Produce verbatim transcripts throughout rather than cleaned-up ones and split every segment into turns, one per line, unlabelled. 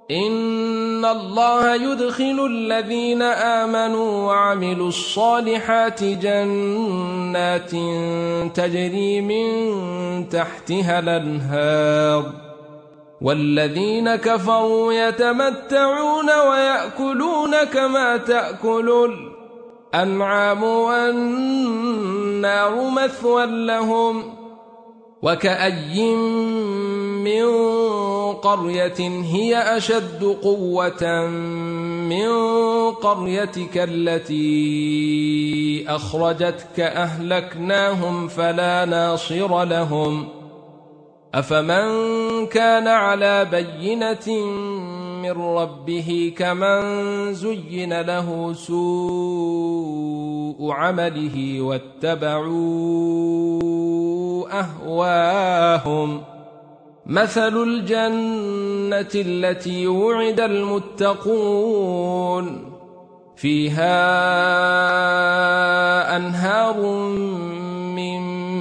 إن الله يدخل الذين آمنوا وعملوا الصالحات جنات تجري من تحتها الأنهار والذين كفروا يتمتعون ويأكلون كما تأكل الأنعام والنار مثوى لهم وكأي من قرية هي أشد قوة من قريتك التي أخرجتك أهلكناهم فلا ناصر لهم أفمن كان على بينة من ربه كمن زين له سوء عمله واتبعوا أهواهم مثل الجنة التي وعد المتقون فيها أنهار من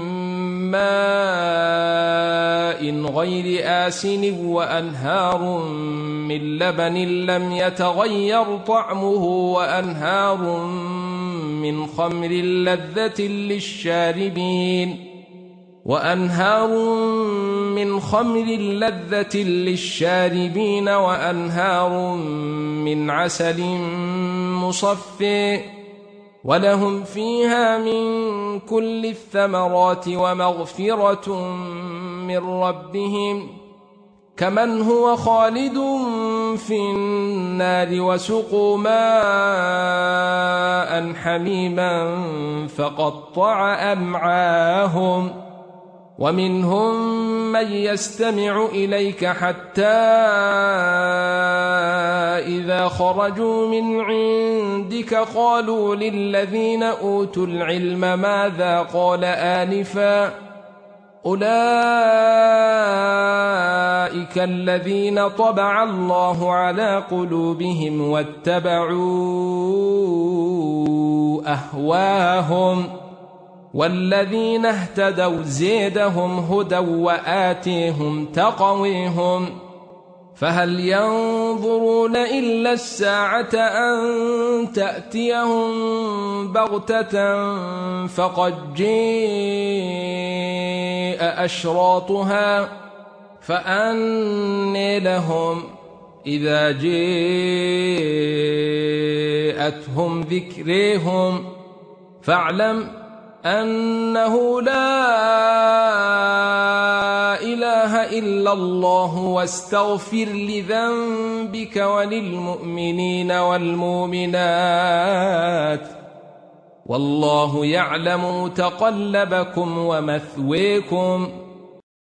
ماء غير آسن وأنهار من لبن لم يتغير طعمه وأنهار من خمر لذة للشاربين وأنهار من خمر لذة للشاربين وأنهار من عسل مصفى ولهم فيها من كل الثمرات ومغفرة من ربهم كمن هو خالد في النار وسقوا ماء حميما فقطع أمعاهم ومنهم من يستمع إليك حتى إذا خرجوا من عندك قالوا للذين أوتوا العلم ماذا قال آنفا أولئك الذين طبع الله على قلوبهم واتبعوا أهواهم والذين اهتدوا زيدهم هدى وآتيهم تقويهم فهل ينظرون إلا الساعة أن تأتيهم بغتة فقد جاء أشراطها فأنى لهم إذا جاءتهم ذكريهم فاعلم أنه لا إله إلا الله واستغفر لذنبك وللمؤمنين والمؤمنات والله يعلم متقلبكم ومثويكم